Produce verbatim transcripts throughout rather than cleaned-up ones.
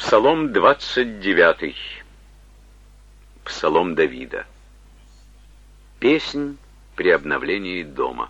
Псалом двадцать девятый. Псалом Давида. Песнь при обновлении дома.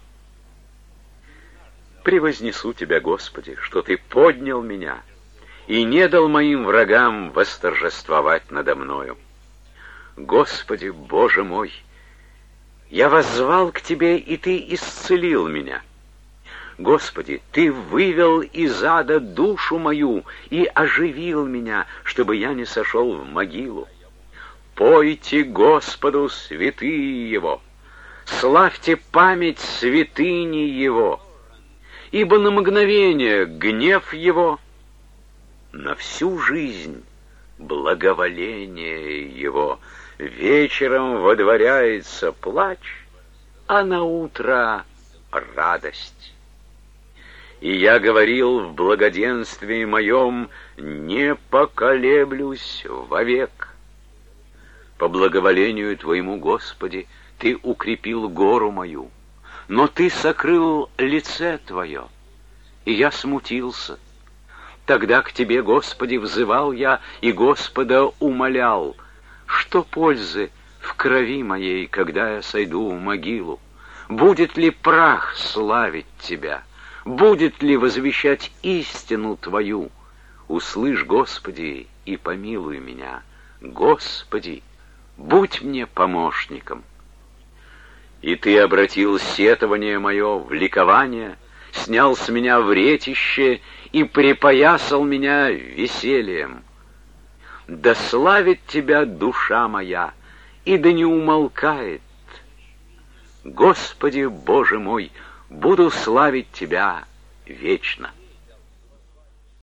Превознесу Тебя, Господи, что Ты поднял меня и не дал моим врагам восторжествовать надо мною. Господи, Боже мой, я воззвал к Тебе, и Ты исцелил меня. Господи, Ты вывел из ада душу мою и оживил меня, чтобы я не сошел в могилу. Пойте Господу, святые Его, славьте память святыни Его, ибо на мгновение гнев Его, на всю жизнь благоволение Его. Вечером водворяется плач, а на утро радость. И я говорил в благоденствии моем: не поколеблюсь вовек. По благоволению Твоему, Господи, Ты укрепил гору мою, но Ты сокрыл лице Твое, и я смутился. Тогда к Тебе, Господи, взывал я, и Господа умолял: что пользы в крови моей, когда я сойду в могилу? Будет ли прах славить Тебя? Будет ли возвещать истину Твою? Услышь, Господи, и помилуй меня. Господи, будь мне помощником. И Ты обратил сетование мое в ликование, снял с меня вретище и припоясал меня весельем. Да славит Тебя душа моя, и да не умолкает. Господи, Боже мой, буду славить Тебя вечно.